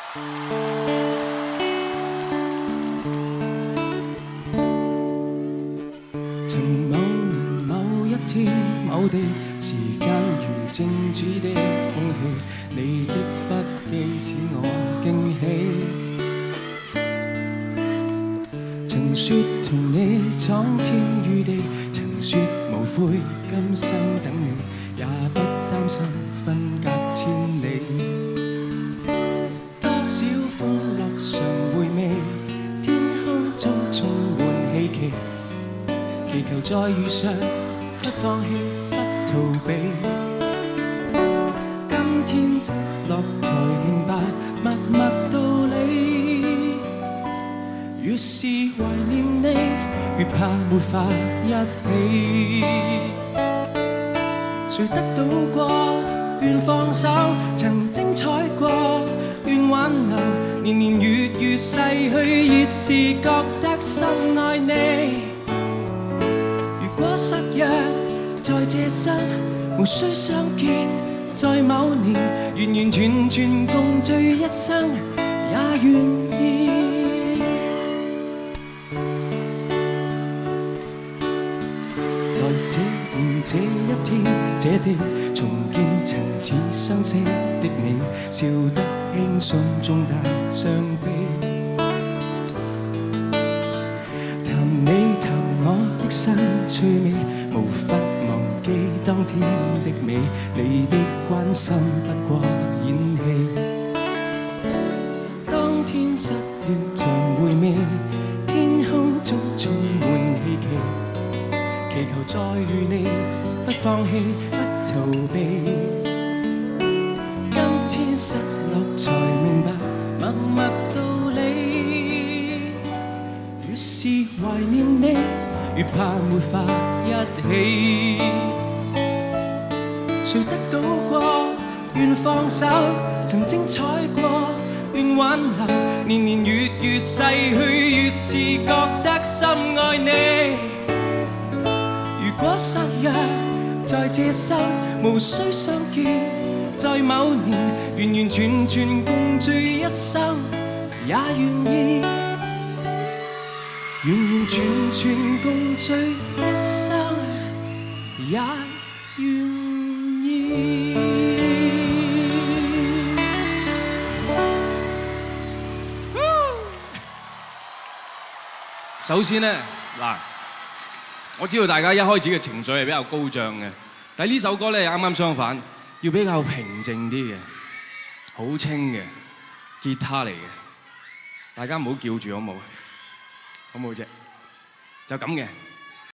曾某年某一天某地，時間如靜止的空氣，你的筆記似我驚喜。曾說同你闖天與地，曾說無悔今生等你，也不擔心分隔千里。多少歡樂常回味，天空中充滿希冀。祈求再遇上，不放棄，不逃避。今天直落才明白默默道理。越是懷念你，越怕沒法一起。誰得到過，願放手；曾精彩過，願挽留。年年月月逝去，越是覺得深愛你。如果失約，在這生無需相見，在某年完完全全共聚一生，也願意。來這年這一天這地，重見曾似相識的你，笑得輕鬆中帶傷悲。新趣味，無法忘記當天的美，你的關心不過演戲。當天失戀常回味，天空中充滿希冀。祈求再遇你，不放棄，不逃避。今天失落才明白默默道理，越是懷念你，越怕沒法一起。誰得到過，願放手；曾精彩過，願挽留。年年月月逝去，越是覺得深愛你。如果失約，在這生無需相見，在某年完完全全共聚一生，也願意。完完全全共聚一生，也願意。 首先呢，嗱，我知道大家一開始嘅情緒係比較高漲嘅，但係呢首歌呢，啱啱相反，要比較平靜啲嘅，好清嘅吉他嚟嘅，大家唔好叫住好冇？好冇啫？就咁嘅。